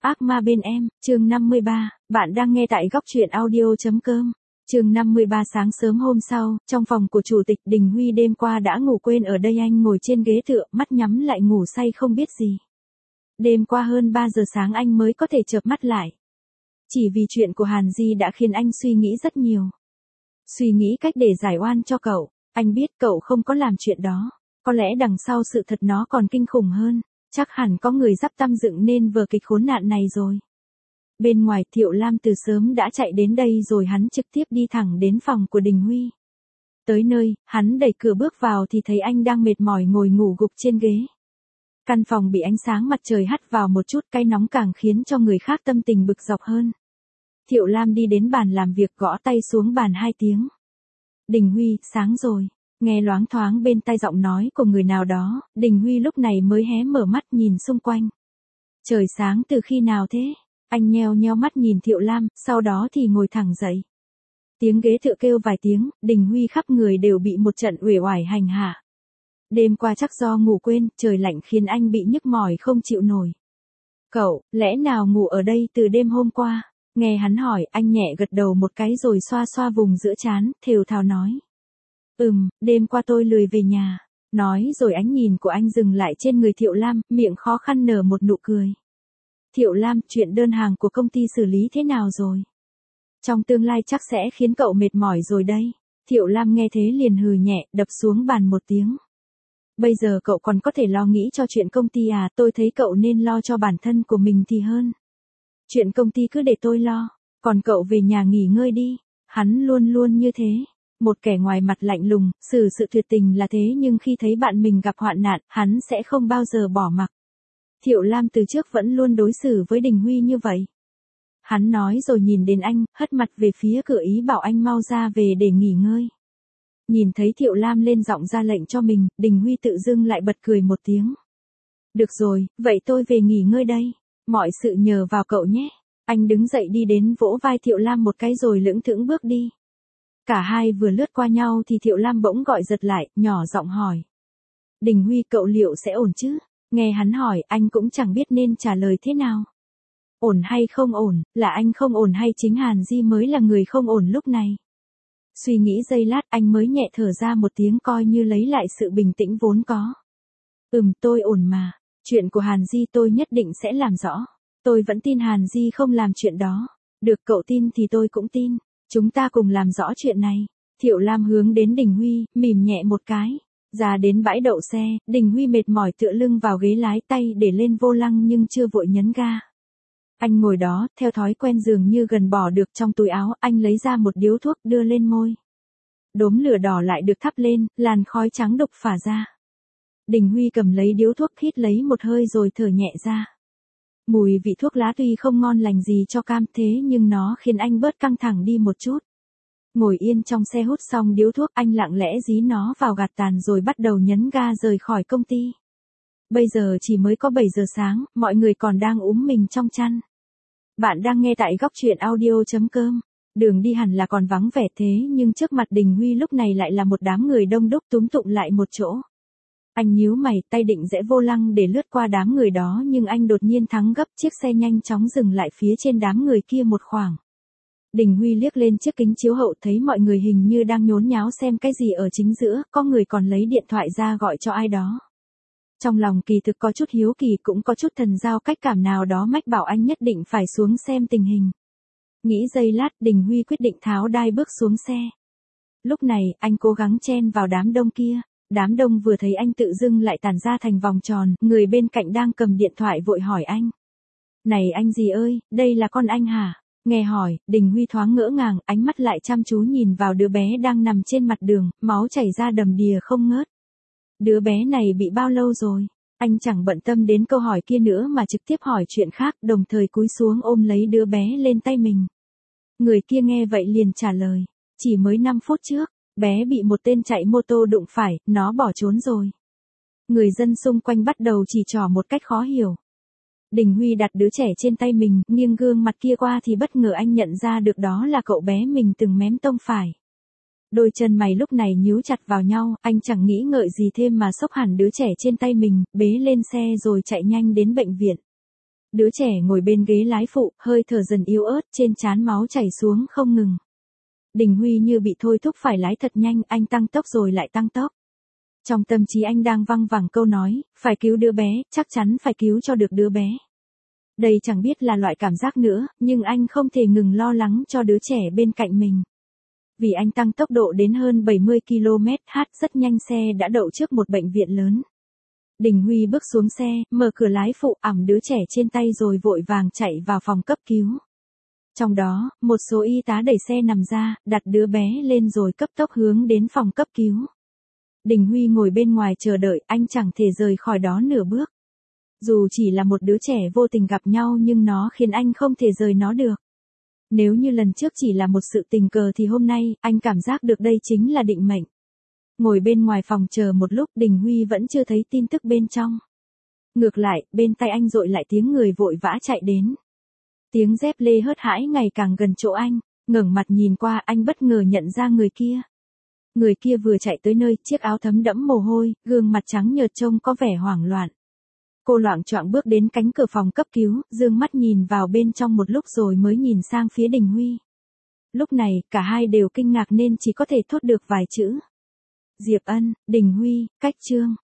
Ác ma bên em, chương 53, bạn đang nghe tại góc truyện audio.com. Chương 53 sáng sớm hôm sau, trong phòng của Chủ tịch Đình Huy đêm qua đã ngủ quên ở đây, anh ngồi trên ghế tựa, mắt nhắm lại ngủ say không biết gì. Đêm qua hơn 3 giờ sáng anh mới có thể chợp mắt lại. Chỉ vì chuyện của Hàn Di đã khiến anh suy nghĩ rất nhiều. Suy nghĩ cách để giải oan cho cậu, anh biết cậu không có làm chuyện đó. Có lẽ đằng sau sự thật nó còn kinh khủng hơn. Chắc hẳn có người sắp tăm dựng nên vở kịch khốn nạn này rồi. Bên ngoài Thiệu Lam từ sớm đã chạy đến đây rồi, hắn trực tiếp đi thẳng đến phòng của Đình Huy. Tới nơi, hắn đẩy cửa bước vào thì thấy anh đang mệt mỏi ngồi ngủ gục trên ghế. Căn phòng bị ánh sáng mặt trời hắt vào một chút, cái nóng càng khiến cho người khác tâm tình bực dọc hơn. Thiệu Lam đi đến bàn làm việc, gõ tay xuống bàn 2 tiếng. Đình Huy, sáng rồi. Nghe loáng thoáng bên tai giọng nói của người nào đó, Đình Huy lúc này mới hé mở mắt nhìn xung quanh. Trời sáng từ khi nào thế? Anh nheo nheo mắt nhìn Thiệu Lam, sau đó thì ngồi thẳng dậy. Tiếng ghế tựa kêu vài tiếng, Đình Huy khắp người đều bị một trận uể oải hành hạ. Đêm qua chắc do ngủ quên, trời lạnh khiến anh bị nhức mỏi không chịu nổi. Cậu, lẽ nào ngủ ở đây từ đêm hôm qua? Nghe hắn hỏi, anh nhẹ gật đầu một cái rồi xoa xoa vùng giữa trán, thều thào nói. Đêm qua tôi lười về nhà. Nói rồi ánh nhìn của anh dừng lại trên người Thiệu Lam, miệng khó khăn nở một nụ cười. Thiệu Lam, chuyện đơn hàng của công ty xử lý thế nào rồi? Trong tương lai chắc sẽ khiến cậu mệt mỏi rồi đây. Thiệu Lam nghe thế liền hừ nhẹ, đập xuống bàn một tiếng. Bây giờ cậu còn có thể lo nghĩ cho chuyện công ty à? Tôi thấy cậu nên lo cho bản thân của mình thì hơn. Chuyện công ty cứ để tôi lo, còn cậu về nhà nghỉ ngơi đi. Hắn luôn luôn như thế. Một kẻ ngoài mặt lạnh lùng, xử sự tuyệt tình là thế, nhưng khi thấy bạn mình gặp hoạn nạn, hắn sẽ không bao giờ bỏ mặc. Thiệu Lam từ trước vẫn luôn đối xử với Đình Huy như vậy. Hắn nói rồi nhìn đến anh, hất mặt về phía cửa ý bảo anh mau ra về để nghỉ ngơi. Nhìn thấy Thiệu Lam lên giọng ra lệnh cho mình, Đình Huy tự dưng lại bật cười một tiếng. Được rồi, vậy tôi về nghỉ ngơi đây. Mọi sự nhờ vào cậu nhé. Anh đứng dậy đi đến vỗ vai Thiệu Lam một cái rồi lững thững bước đi. Cả hai vừa lướt qua nhau thì Thiệu Lam bỗng gọi giật lại, nhỏ giọng hỏi. Đình Huy, cậu liệu sẽ ổn chứ? Nghe hắn hỏi, anh cũng chẳng biết nên trả lời thế nào. Ổn hay không ổn, là anh không ổn hay chính Hàn Di mới là người không ổn lúc này? Suy nghĩ giây lát, anh mới nhẹ thở ra một tiếng coi như lấy lại sự bình tĩnh vốn có. Tôi ổn mà. Chuyện của Hàn Di tôi nhất định sẽ làm rõ. Tôi vẫn tin Hàn Di không làm chuyện đó. Được, cậu tin thì tôi cũng tin. Chúng ta cùng làm rõ chuyện này. Thiệu Lam hướng đến Đình Huy, mỉm nhẹ một cái. Ra đến bãi đậu xe, Đình Huy mệt mỏi tựa lưng vào ghế lái, tay để lên vô lăng nhưng chưa vội nhấn ga. Anh ngồi đó, theo thói quen dường như gần bỏ được trong túi áo, anh lấy ra một điếu thuốc đưa lên môi. Đốm lửa đỏ lại được thắp lên, làn khói trắng đục phả ra. Đình Huy cầm lấy điếu thuốc, hít lấy một hơi rồi thở nhẹ ra. Mùi vị thuốc lá tuy không ngon lành gì cho cam thế nhưng nó khiến anh bớt căng thẳng đi một chút. Ngồi yên trong xe hút xong điếu thuốc, anh lặng lẽ dí nó vào gạt tàn rồi bắt đầu nhấn ga rời khỏi công ty. Bây giờ chỉ mới có 7 giờ sáng, mọi người còn đang mình trong chăn. Bạn đang nghe tại góc truyện audio.com. Đường đi hẳn là còn vắng vẻ thế nhưng trước mặt Đình Huy lúc này lại là một đám người đông đúc túm tụm lại một chỗ. Anh nhíu mày, tay định rẽ vô lăng để lướt qua đám người đó nhưng anh đột nhiên thắng gấp, chiếc xe nhanh chóng dừng lại phía trên đám người kia một khoảng. Đình Huy liếc lên chiếc kính chiếu hậu thấy mọi người hình như đang nhốn nháo xem cái gì ở chính giữa, có người còn lấy điện thoại ra gọi cho ai đó. Trong lòng kỳ thực có chút hiếu kỳ cũng có chút thần giao cách cảm nào đó mách bảo anh nhất định phải xuống xem tình hình. Nghĩ giây lát, Đình Huy quyết định tháo đai bước xuống xe. Lúc này, anh cố gắng chen vào đám đông kia. Đám đông vừa thấy anh tự dưng lại tản ra thành vòng tròn, người bên cạnh đang cầm điện thoại vội hỏi anh. Này anh gì ơi, đây là con anh hả? Nghe hỏi, Đình Huy thoáng ngỡ ngàng, ánh mắt lại chăm chú nhìn vào đứa bé đang nằm trên mặt đường, máu chảy ra đầm đìa không ngớt. Đứa bé này bị bao lâu rồi? Anh chẳng bận tâm đến câu hỏi kia nữa mà trực tiếp hỏi chuyện khác, đồng thời cúi xuống ôm lấy đứa bé lên tay mình. Người kia nghe vậy liền trả lời, chỉ mới 5 phút trước. Bé bị một tên chạy mô tô đụng phải, nó bỏ trốn rồi. Người dân xung quanh bắt đầu chỉ trỏ một cách khó hiểu. Đình Huy đặt đứa trẻ trên tay mình, nghiêng gương mặt kia qua thì bất ngờ anh nhận ra được đó là cậu bé mình từng mém tông phải. Đôi chân mày lúc này nhíu chặt vào nhau, anh chẳng nghĩ ngợi gì thêm mà xốc hẳn đứa trẻ trên tay mình, bế lên xe rồi chạy nhanh đến bệnh viện. Đứa trẻ ngồi bên ghế lái phụ, hơi thở dần yếu ớt, trên trán máu chảy xuống không ngừng. Đình Huy như bị thôi thúc phải lái thật nhanh, anh tăng tốc rồi lại tăng tốc. Trong tâm trí anh đang văng vẳng câu nói, phải cứu đứa bé, chắc chắn phải cứu cho được đứa bé. Đây chẳng biết là loại cảm giác nữa, nhưng anh không thể ngừng lo lắng cho đứa trẻ bên cạnh mình. Vì anh tăng tốc độ đến hơn 70 km/h rất nhanh, xe đã đậu trước một bệnh viện lớn. Đình Huy bước xuống xe, mở cửa lái phụ, ẵm đứa trẻ trên tay rồi vội vàng chạy vào phòng cấp cứu. Trong đó, một số y tá đẩy xe nằm ra, đặt đứa bé lên rồi cấp tốc hướng đến phòng cấp cứu. Đình Huy ngồi bên ngoài chờ đợi, anh chẳng thể rời khỏi đó nửa bước. Dù chỉ là một đứa trẻ vô tình gặp nhau nhưng nó khiến anh không thể rời nó được. Nếu như lần trước chỉ là một sự tình cờ thì hôm nay, anh cảm giác được đây chính là định mệnh. Ngồi bên ngoài phòng chờ một lúc, Đình Huy vẫn chưa thấy tin tức bên trong. Ngược lại, bên tai anh dội lại tiếng người vội vã chạy đến. Tiếng dép lê hớt hải ngày càng gần chỗ anh, ngẩng mặt nhìn qua, anh bất ngờ nhận ra người kia. Người kia vừa chạy tới nơi, chiếc áo thấm đẫm mồ hôi, gương mặt trắng nhợt trông có vẻ hoảng loạn. Cô loạng choạng bước đến cánh cửa phòng cấp cứu, dương mắt nhìn vào bên trong một lúc rồi mới nhìn sang phía Đình Huy. Lúc này, cả hai đều kinh ngạc nên chỉ có thể thốt được vài chữ. Diệp Ân, Đình Huy, cách Trương.